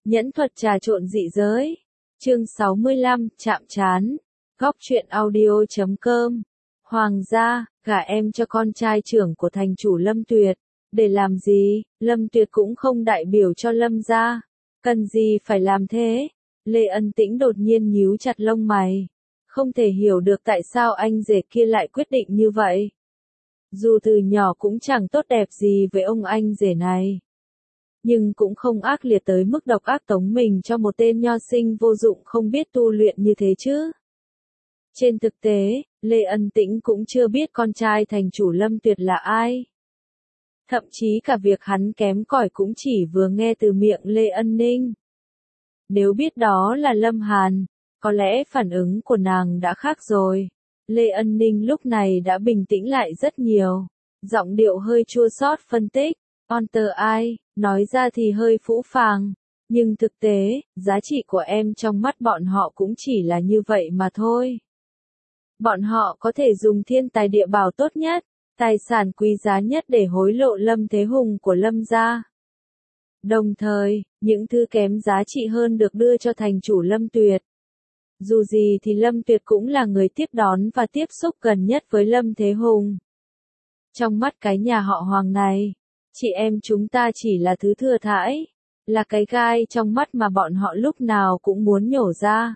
Nhẫn thuật trà trộn dị giới. Chương 65, chạm trán. Góc truyện audio.com. Hoàng gia, gả em cho con trai trưởng của thành chủ Lâm Tuyệt. Để làm gì? Lâm Tuyệt cũng không đại biểu cho Lâm gia. Cần gì phải làm thế? Lê Ân Tĩnh đột nhiên nhíu chặt lông mày. Không thể hiểu được tại sao anh rể kia lại quyết định như vậy. Dù từ nhỏ cũng chẳng tốt đẹp gì với ông anh rể này. Nhưng cũng không ác liệt tới mức độc ác tống mình cho một tên nho sinh vô dụng không biết tu luyện như thế chứ. Trên thực tế, Lê Ân Tĩnh cũng chưa biết con trai thành chủ Lâm Tuyệt là ai. Thậm chí cả việc hắn kém cỏi cũng chỉ vừa nghe từ miệng Lê Ân Ninh. Nếu biết đó là Lâm Hàn, có lẽ phản ứng của nàng đã khác rồi. Lê Ân Ninh lúc này đã bình tĩnh lại rất nhiều. Giọng điệu hơi chua xót phân tích. Onter ai, nói ra thì hơi phũ phàng. Nhưng thực tế, giá trị của em trong mắt bọn họ cũng chỉ là như vậy mà thôi. Bọn họ có thể dùng thiên tài địa bảo tốt nhất, tài sản quý giá nhất để hối lộ Lâm Thế Hùng của Lâm gia. Đồng thời, những thứ kém giá trị hơn được đưa cho thành chủ Lâm Tuyệt. Dù gì thì Lâm Tuyệt cũng là người tiếp đón và tiếp xúc gần nhất với Lâm Thế Hùng. Trong mắt cái nhà họ Hoàng này, chị em chúng ta chỉ là thứ thừa thãi, là cái gai trong mắt mà bọn họ lúc nào cũng muốn nhổ ra.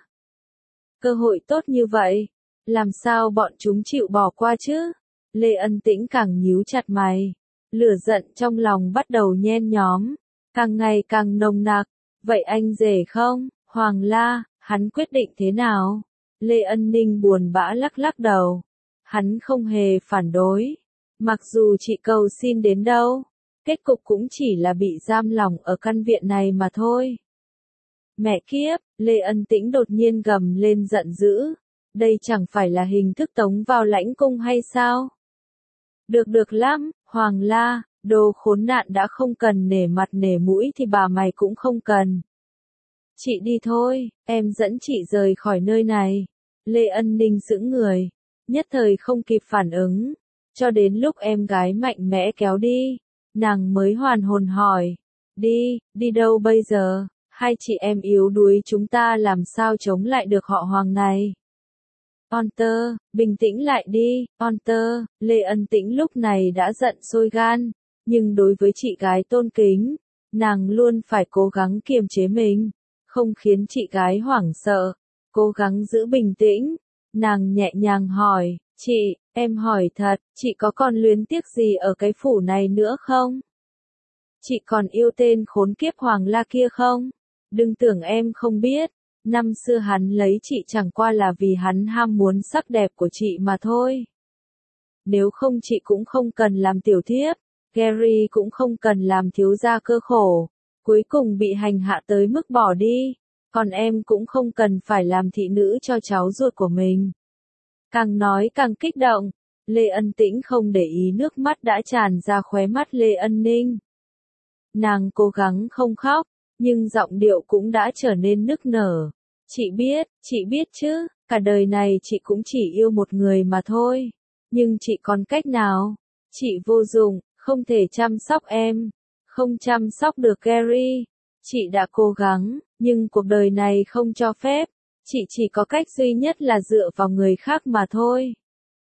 Cơ hội tốt như vậy, làm sao bọn chúng chịu bỏ qua chứ? Lê Ân Tĩnh càng nhíu chặt mày, lửa giận trong lòng bắt đầu nhen nhóm, càng ngày càng nồng nặc. Vậy anh rể không, Hoàng La, hắn quyết định thế nào? Lê Ân Ninh buồn bã lắc lắc đầu. Hắn không hề phản đối. Mặc dù chị cầu xin đến đâu, kết cục cũng chỉ là bị giam lỏng ở căn viện này mà thôi. Mẹ kiếp, Lê Ân Tĩnh đột nhiên gầm lên giận dữ. Đây chẳng phải là hình thức tống vào lãnh cung hay sao? Được lắm, Hoàng La, đồ khốn nạn đã không cần nể mặt nể mũi thì bà mày cũng không cần. Chị đi thôi, em dẫn chị rời khỏi nơi này. Lê Ân Ninh sững người, nhất thời không kịp phản ứng. Cho đến lúc em gái mạnh mẽ kéo đi, nàng mới hoàn hồn hỏi. Đi đâu bây giờ? Hai chị em yếu đuối chúng ta làm sao chống lại được họ Hoàng này? Onter, bình tĩnh lại đi, Onter. Lê Ân Tĩnh lúc này đã giận sôi gan, nhưng đối với chị gái tôn kính, nàng luôn phải cố gắng kiềm chế mình, không khiến chị gái hoảng sợ, cố gắng giữ bình tĩnh. Nàng nhẹ nhàng hỏi, chị, em hỏi thật, chị có còn luyến tiếc gì ở cái phủ này nữa không? Chị còn yêu tên khốn kiếp Hoàng La kia không? Đừng tưởng em không biết. Năm xưa hắn lấy chị chẳng qua là vì hắn ham muốn sắc đẹp của chị mà thôi. Nếu không chị cũng không cần làm tiểu thiếp, Gary cũng không cần làm thiếu gia cơ khổ, cuối cùng bị hành hạ tới mức bỏ đi, còn em cũng không cần phải làm thị nữ cho cháu ruột của mình. Càng nói càng kích động, Lê Ân Tĩnh không để ý nước mắt đã tràn ra khóe mắt Lê Ân Ninh. Nàng cố gắng không khóc, nhưng giọng điệu cũng đã trở nên nức nở. Chị biết chứ, cả đời này chị cũng chỉ yêu một người mà thôi. Nhưng chị còn cách nào? Chị vô dụng, không thể chăm sóc em, không chăm sóc được Gary. Chị đã cố gắng, nhưng cuộc đời này không cho phép. Chị chỉ có cách duy nhất là dựa vào người khác mà thôi.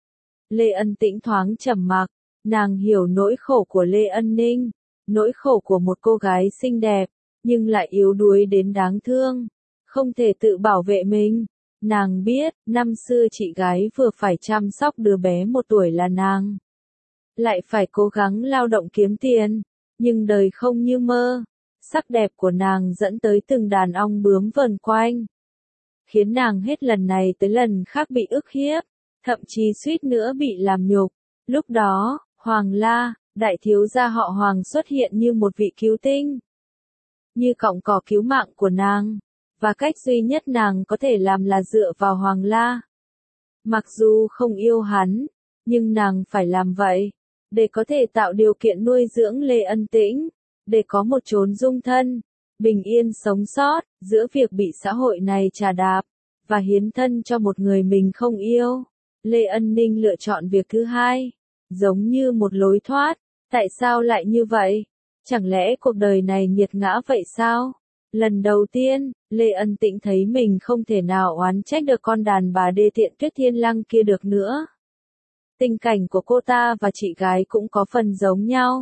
Lê Ân Tĩnh thoáng trầm mặc, nàng hiểu nỗi khổ của Lê Ân Ninh, nỗi khổ của một cô gái xinh đẹp, nhưng lại yếu đuối đến đáng thương, không thể tự bảo vệ mình. Nàng biết, năm xưa chị gái vừa phải chăm sóc đứa bé 1 tuổi là nàng, lại phải cố gắng lao động kiếm tiền, nhưng đời không như mơ, sắc đẹp của nàng dẫn tới từng đàn ong bướm vờn quanh, khiến nàng hết lần này tới lần khác bị ức hiếp, thậm chí suýt nữa bị làm nhục. Lúc đó, Hoàng La, đại thiếu gia họ Hoàng xuất hiện như một vị cứu tinh, như cọng cỏ cứu mạng của nàng, và cách duy nhất nàng có thể làm là dựa vào Hoàng La. Mặc dù không yêu hắn, nhưng nàng phải làm vậy, để có thể tạo điều kiện nuôi dưỡng Lê Ân Tĩnh, để có một chốn dung thân, bình yên sống sót, giữa việc bị xã hội này trà đạp, và hiến thân cho một người mình không yêu. Lê Ân Ninh lựa chọn việc thứ hai, giống như một lối thoát. Tại sao lại như vậy? Chẳng lẽ cuộc đời này nghiệt ngã vậy sao? Lần đầu tiên, Lê Ân Tĩnh thấy mình không thể nào oán trách được con đàn bà đê tiện Tuyết Thiên Lăng kia được nữa. Tình cảnh của cô ta và chị gái cũng có phần giống nhau.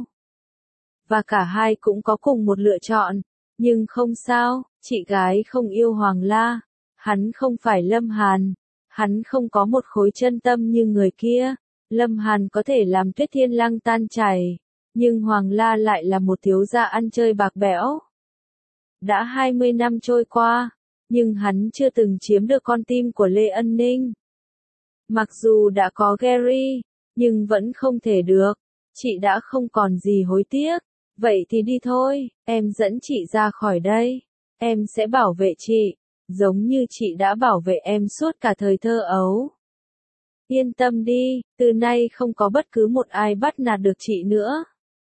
Và cả hai cũng có cùng một lựa chọn. Nhưng không sao, chị gái không yêu Hoàng La. Hắn không phải Lâm Hàn. Hắn không có một khối chân tâm như người kia. Lâm Hàn có thể làm Tuyết Thiên Lăng tan chảy. Nhưng Hoàng La lại là một thiếu gia ăn chơi bạc bẽo. Đã 20 năm trôi qua, nhưng hắn chưa từng chiếm được con tim của Lê Ân Ninh. Mặc dù đã có Gary, nhưng vẫn không thể được. Chị đã không còn gì hối tiếc. Vậy thì đi thôi, em dẫn chị ra khỏi đây. Em sẽ bảo vệ chị, giống như chị đã bảo vệ em suốt cả thời thơ ấu. Yên tâm đi, từ nay không có bất cứ một ai bắt nạt được chị nữa.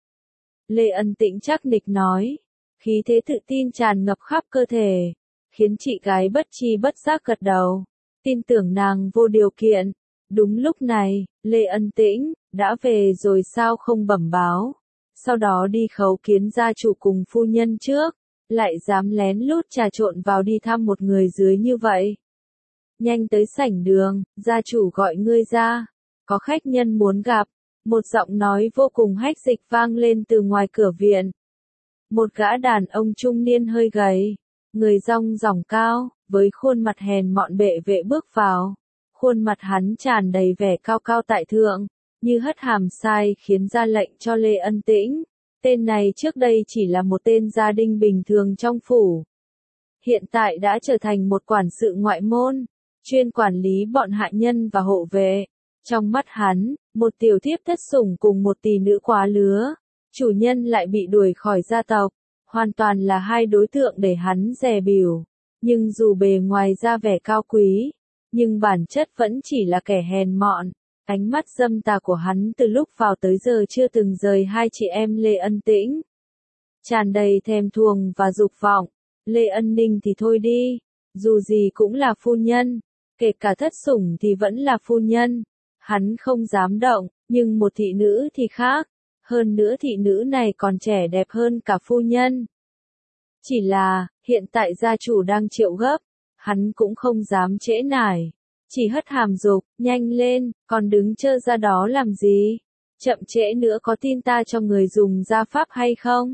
Lê Ân Tĩnh chắc nịch nói. Khí thế tự tin tràn ngập khắp cơ thể, khiến chị gái bất chi bất giác gật đầu, tin tưởng nàng vô điều kiện. Đúng lúc này, Lê Ân Tĩnh, đã về rồi sao không bẩm báo, sau đó đi khấu kiến gia chủ cùng phu nhân trước, lại dám lén lút trà trộn vào đi thăm một người dưới như vậy. Nhanh tới sảnh đường, gia chủ gọi ngươi ra, có khách nhân muốn gặp, một giọng nói vô cùng hách dịch vang lên từ ngoài cửa viện. Một gã đàn ông trung niên hơi gầy, người rong ròng cao, với khuôn mặt hèn mọn bệ vệ bước vào. Khuôn mặt hắn tràn đầy vẻ cao cao tại thượng, như hất hàm sai khiến ra lệnh cho Lê Ân Tĩnh. Tên này trước đây chỉ là một tên gia đình bình thường trong phủ. Hiện tại đã trở thành một quản sự ngoại môn, chuyên quản lý bọn hạ nhân và hộ vệ. Trong mắt hắn, một tiểu thiếp thất sủng cùng một tỷ nữ quá lứa. Chủ nhân lại bị đuổi khỏi gia tộc, hoàn toàn là hai đối tượng để hắn dè bỉu. Nhưng dù bề ngoài ra vẻ cao quý, nhưng bản chất vẫn chỉ là kẻ hèn mọn. Ánh mắt dâm tà của hắn từ lúc vào tới giờ chưa từng rời hai chị em Lê Ân Tĩnh. Tràn đầy thèm thuồng và dục vọng. Lê Ân Ninh thì thôi đi, dù gì cũng là phu nhân, kể cả thất sủng thì vẫn là phu nhân. Hắn không dám động, nhưng một thị nữ thì khác. Hơn nữa thị nữ này còn trẻ đẹp hơn cả phu nhân. Chỉ là, hiện tại gia chủ đang triệu gấp, hắn cũng không dám trễ nải. Chỉ hất hàm dục, nhanh lên, còn đứng trơ ra đó làm gì? Chậm trễ nữa có tin ta cho người dùng gia pháp hay không?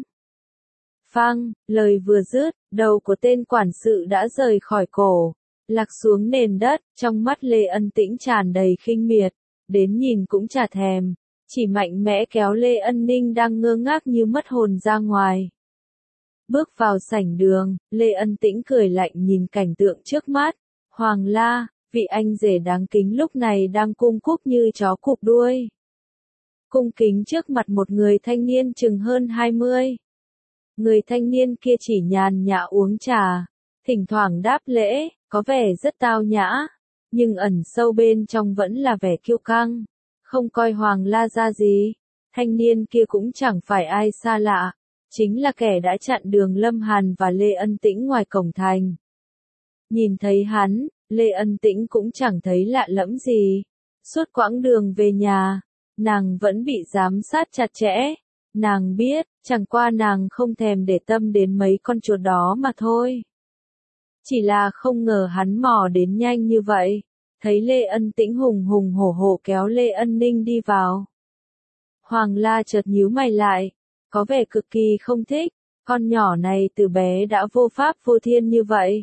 Phăng, lời vừa dứt, đầu của tên quản sự đã rời khỏi cổ, lạc xuống nền đất, trong mắt Lê Ân Tĩnh tràn đầy khinh miệt, đến nhìn cũng chả thèm. Chỉ mạnh mẽ kéo Lê Ân Ninh đang ngơ ngác như mất hồn ra ngoài. Bước vào sảnh đường, Lê Ân Tĩnh cười lạnh nhìn cảnh tượng trước mắt. Hoàng La, vị anh rể đáng kính lúc này đang cung cúp như chó cụp đuôi. Cung kính trước mặt một người thanh niên chừng hơn 20. Người thanh niên kia chỉ nhàn nhã uống trà, thỉnh thoảng đáp lễ, có vẻ rất tao nhã, nhưng ẩn sâu bên trong vẫn là vẻ kiêu căng. Không coi Hoàng La ra gì, thanh niên kia cũng chẳng phải ai xa lạ, chính là kẻ đã chặn đường Lâm Hàn và Lê Ân Tĩnh ngoài cổng thành. Nhìn thấy hắn, Lê Ân Tĩnh cũng chẳng thấy lạ lẫm gì. Suốt quãng đường về nhà, nàng vẫn bị giám sát chặt chẽ. Nàng biết, chẳng qua nàng không thèm để tâm đến mấy con chuột đó mà thôi. Chỉ là không ngờ hắn mò đến nhanh như vậy. Thấy Lê Ân Tĩnh hùng hùng hổ hổ kéo Lê Ân Ninh đi vào. Hoàng La chợt nhíu mày lại, có vẻ cực kỳ không thích, con nhỏ này từ bé đã vô pháp vô thiên như vậy.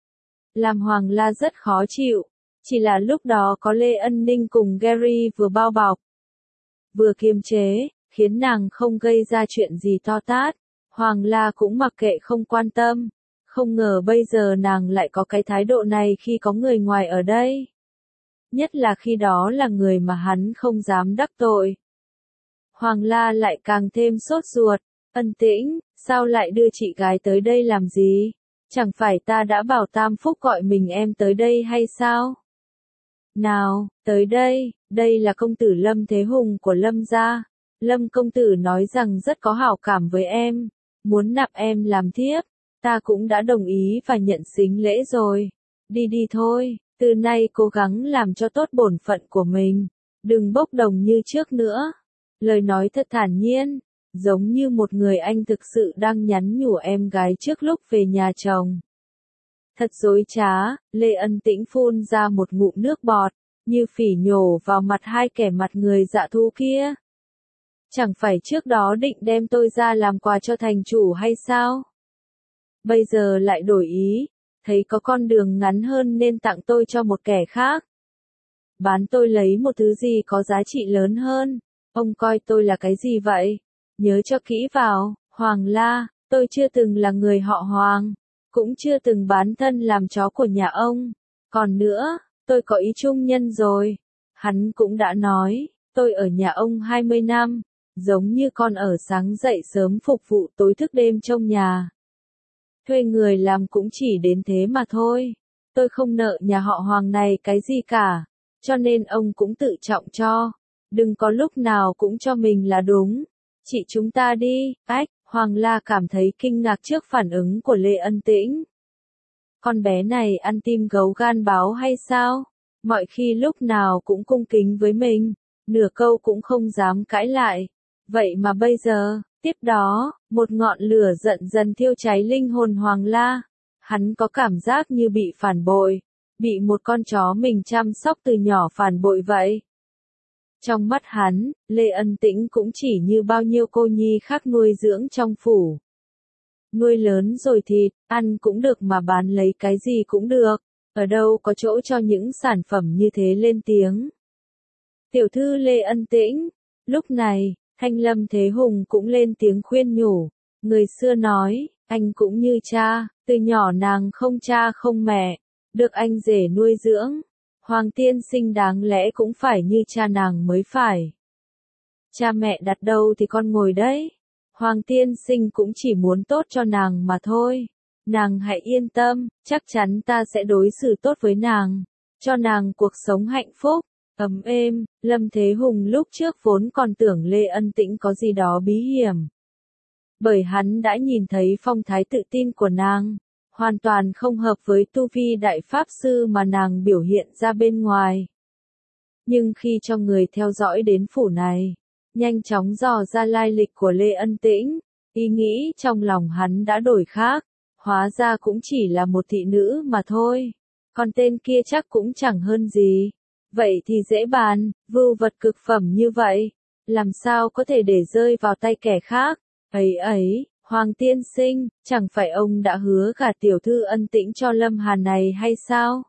Làm Hoàng La rất khó chịu, chỉ là lúc đó có Lê Ân Ninh cùng Gary vừa bao bọc, vừa kiềm chế, khiến nàng không gây ra chuyện gì to tát. Hoàng La cũng mặc kệ không quan tâm, không ngờ bây giờ nàng lại có cái thái độ này khi có người ngoài ở đây. Nhất là khi đó là người mà hắn không dám đắc tội. Hoàng La lại càng thêm sốt ruột. Ân Tĩnh, sao lại đưa chị gái tới đây làm gì? Chẳng phải ta đã bảo Tam Phúc gọi mình em tới đây hay sao? Nào, tới đây, đây là công tử Lâm Thế Hùng của Lâm gia. Lâm công tử nói rằng rất có hảo cảm với em, muốn nạp em làm thiếp. Ta cũng đã đồng ý và nhận sính lễ rồi. Đi đi thôi, từ nay cố gắng làm cho tốt bổn phận của mình. Đừng bốc đồng như trước nữa. Lời nói thật thản nhiên, giống như một người anh thực sự đang nhắn nhủ em gái trước lúc về nhà chồng. Thật dối trá, Lê Ân Tĩnh phun ra một ngụm nước bọt, như phỉ nhổ vào mặt hai kẻ mặt người dạ thú kia. Chẳng phải trước đó định đem tôi ra làm quà cho thành chủ hay sao? Bây giờ lại đổi ý, thấy có con đường ngắn hơn nên tặng tôi cho một kẻ khác. Bán tôi lấy một thứ gì có giá trị lớn hơn. Ông coi tôi là cái gì vậy? Nhớ cho kỹ vào, Hoàng La, tôi chưa từng là người họ Hoàng, cũng chưa từng bán thân làm chó của nhà ông. Còn nữa, tôi có ý trung nhân rồi. Hắn cũng đã nói, tôi ở nhà ông 20 năm, giống như con ở sáng dậy sớm phục vụ tối thức đêm trong nhà. Thuê người làm cũng chỉ đến thế mà thôi. Tôi không nợ nhà họ Hoàng này cái gì cả, cho nên ông cũng tự trọng cho. Đừng có lúc nào cũng cho mình là đúng. Chị chúng ta đi, ách, Hoàng La cảm thấy kinh ngạc trước phản ứng của Lê Ân Tĩnh. Con bé này ăn tim gấu gan báo hay sao? Mọi khi lúc nào cũng cung kính với mình, nửa câu cũng không dám cãi lại. Vậy mà bây giờ, tiếp đó, một ngọn lửa giận dần thiêu cháy linh hồn Hoàng La. Hắn có cảm giác như bị phản bội, bị một con chó mình chăm sóc từ nhỏ phản bội vậy. Trong mắt hắn, Lê Ân Tĩnh cũng chỉ như bao nhiêu cô nhi khác nuôi dưỡng trong phủ. Nuôi lớn rồi thịt, ăn cũng được mà bán lấy cái gì cũng được, ở đâu có chỗ cho những sản phẩm như thế lên tiếng. Tiểu thư Lê Ân Tĩnh, lúc này, Thanh Lâm Thế Hùng cũng lên tiếng khuyên nhủ, người xưa nói, anh cũng như cha, từ nhỏ nàng không cha không mẹ, được anh rể nuôi dưỡng. Hoàng tiên sinh đáng lẽ cũng phải như cha nàng mới phải. Cha mẹ đặt đâu thì con ngồi đấy. Hoàng tiên sinh cũng chỉ muốn tốt cho nàng mà thôi. Nàng hãy yên tâm, chắc chắn ta sẽ đối xử tốt với nàng, cho nàng cuộc sống hạnh phúc, ấm êm. Lâm Thế Hùng lúc trước vốn còn tưởng Lê Ân Tĩnh có gì đó bí hiểm. Bởi hắn đã nhìn thấy phong thái tự tin của nàng, hoàn toàn không hợp với tu vi đại pháp sư mà nàng biểu hiện ra bên ngoài. Nhưng khi cho người theo dõi đến phủ này, nhanh chóng dò ra lai lịch của Lê Ân Tĩnh, ý nghĩ trong lòng hắn đã đổi khác, hóa ra cũng chỉ là một thị nữ mà thôi, còn tên kia chắc cũng chẳng hơn gì. Vậy thì dễ bàn, vưu vật cực phẩm như vậy, làm sao có thể để rơi vào tay kẻ khác, ấy, Hoàng tiên sinh, chẳng phải ông đã hứa cả tiểu thư Ân Tĩnh cho Lâm Hàn này hay sao?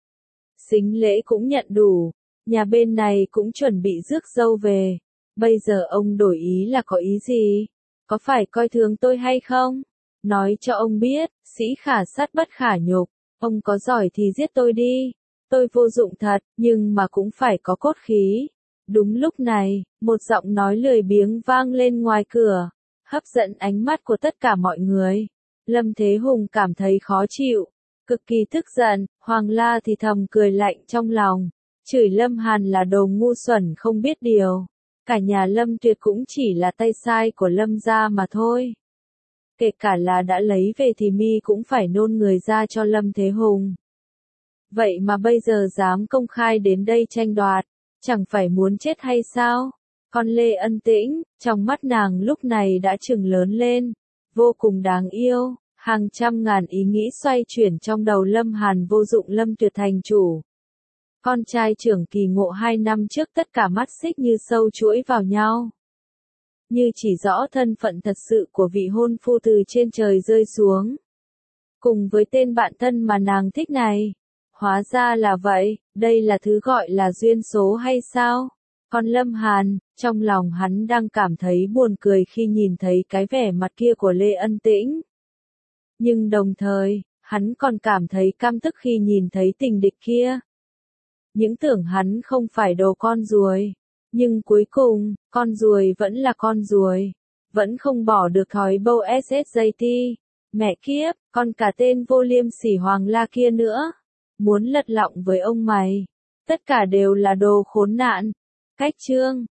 Sính lễ cũng nhận đủ, nhà bên này cũng chuẩn bị rước dâu về, bây giờ ông đổi ý là có ý gì? Có phải coi thường tôi hay không? Nói cho ông biết, sĩ khả sát bất khả nhục, ông có giỏi thì giết tôi đi, tôi vô dụng thật, nhưng mà cũng phải có cốt khí. Đúng lúc này, một giọng nói lười biếng vang lên ngoài cửa, hấp dẫn ánh mắt của tất cả mọi người. Lâm Thế Hùng cảm thấy khó chịu, cực kỳ tức giận, Hoàng La thì thầm cười lạnh trong lòng, chửi Lâm Hàn là đồ ngu xuẩn không biết điều. Cả nhà Lâm Tuyệt cũng chỉ là tay sai của Lâm gia mà thôi. Kể cả là đã lấy về thì mi cũng phải nôn người ra cho Lâm Thế Hùng. Vậy mà bây giờ dám công khai đến đây tranh đoạt, chẳng phải muốn chết hay sao? Còn Lê Ân Tĩnh, trong mắt nàng lúc này đã chừng lớn lên, vô cùng đáng yêu, hàng trăm ngàn ý nghĩ xoay chuyển trong đầu Lâm Hàn vô dụng Lâm Tuyệt thành chủ. Con trai trưởng kỳ ngộ 2 năm trước tất cả mắt xích như sâu chuỗi vào nhau. Như chỉ rõ thân phận thật sự của vị hôn phu từ trên trời rơi xuống. Cùng với tên bạn thân mà nàng thích này. Hóa ra là vậy, đây là thứ gọi là duyên số hay sao? Còn Lâm Hàn, trong lòng hắn đang cảm thấy buồn cười khi nhìn thấy cái vẻ mặt kia của Lê Ân Tĩnh. Nhưng đồng thời, hắn còn cảm thấy căm tức khi nhìn thấy tình địch kia. Những tưởng hắn không phải đồ con ruồi. Nhưng cuối cùng, con ruồi vẫn là con ruồi. Vẫn không bỏ được thói bâu SSJT. Mẹ kiếp, còn cả tên vô liêm sỉ Hoàng La kia nữa. Muốn lật lọng với ông mày. Tất cả đều là đồ khốn nạn. Cách chương